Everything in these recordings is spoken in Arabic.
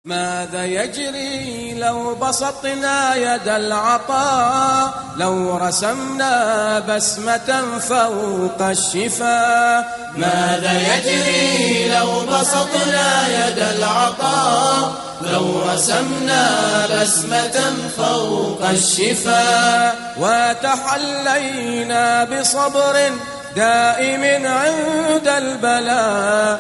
ماذا يجري لو بسطنا يد العطاء، لو رسمنا بسمة فوق الشفاء. ماذا يجري لو بسطنا يد العطاء، لو رسمنا بسمة فوق الشفاء. وتحلينا بصبر دائم عند البلاء،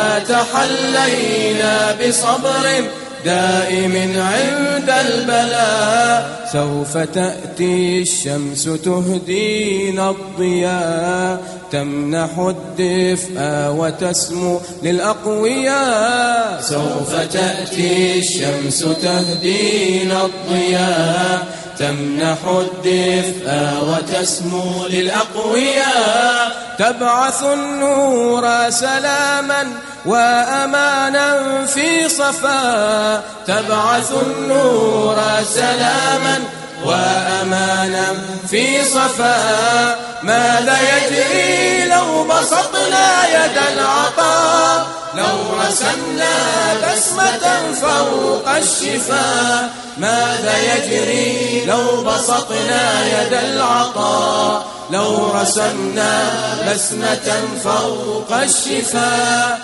وتحلينا بصبر دائم عند البلاء. سوف تأتي الشمس تهدينا الضياء، تمنح الدفء وتسمو للأقوياء. سوف تأتي الشمس تهدينا الضياء، تمنح الدفء وتسمو للأقوياء. تبعث النور سلاما وأمانا في صفاء، تبعث النور سلاما وأمانا في صفاء. ماذا يجري لو بسطنا يد العطاء، لو رسمنا بسمة فوق الشفاء. ماذا يجري لو بسطنا يد العطاء، لو رسمنا بسمة فوق الشفاء.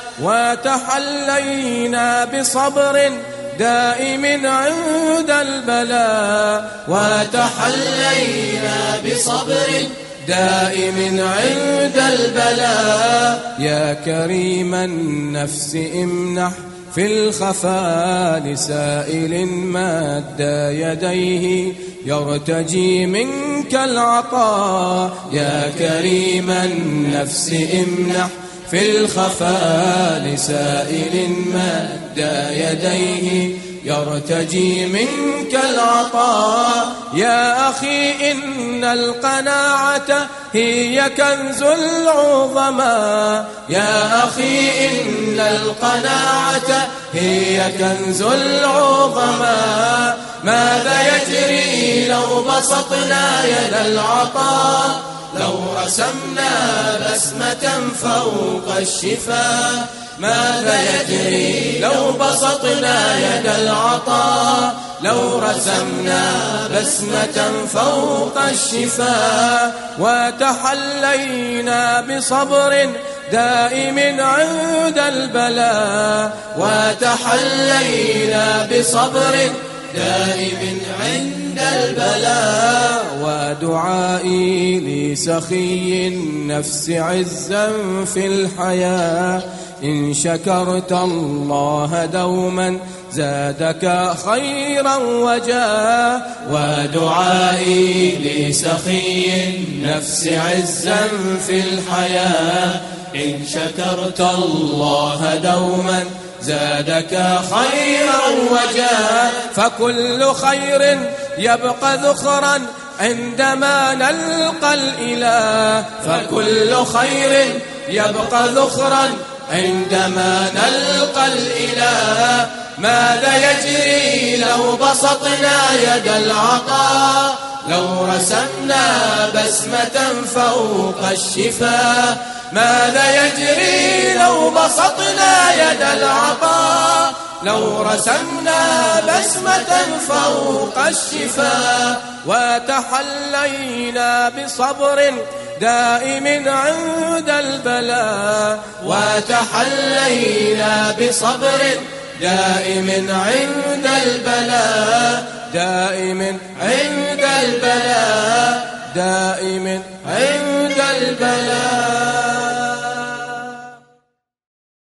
وتحلينا بصبر دائم عند البلاء، وتحلينا بصبر دائم عند البلاء. يا كريم النفس امنح في الخفاء لسائل مد يديه يرتجي منك العطاء. يا كريم النفس امنح في الخفاء لسائل مد يديه يرتجي منك العطاء. يا أخي إن القناعة هي كنز العظماء، يا أخي إن القناعة هي كنز العظماء. ماذا يجري لو بسطنا يد العطاء، لو رسمنا بسمة فوق الشفاء. ماذا يجري لو بسطنا يد العطاء، لو رسمنا بسمة فوق الشفاء. وتحلينا بصبر دائم عند البلاء، وتحلينا بصبر دائم عند البلاء. ودعائي لسخي النفس عزا في الحياة، إن شكرت الله دوما زادك خيرا وجاه. ودعائي لسخي النفس عزا في الحياة، إن شكرت الله دوما زادك خيرا وجاه. فكل خير يبقى ذخرا عندما نلقى الإله، فكل خير يبقى ذخرا عندما نلقى الإله. ماذا يجري لو بسطنا يد العطاء، لو رسمنا بسمة فوق الشفاء. ماذا يجري لو بسطنا يد العطاء، لو رسمنا بسمة فوق الشفاء. وتحلينا بصبر دائم عند البلاء، وتحلينا بصبر دائم عند البلاء. دائم عند البلاء، دائم عند البلاء.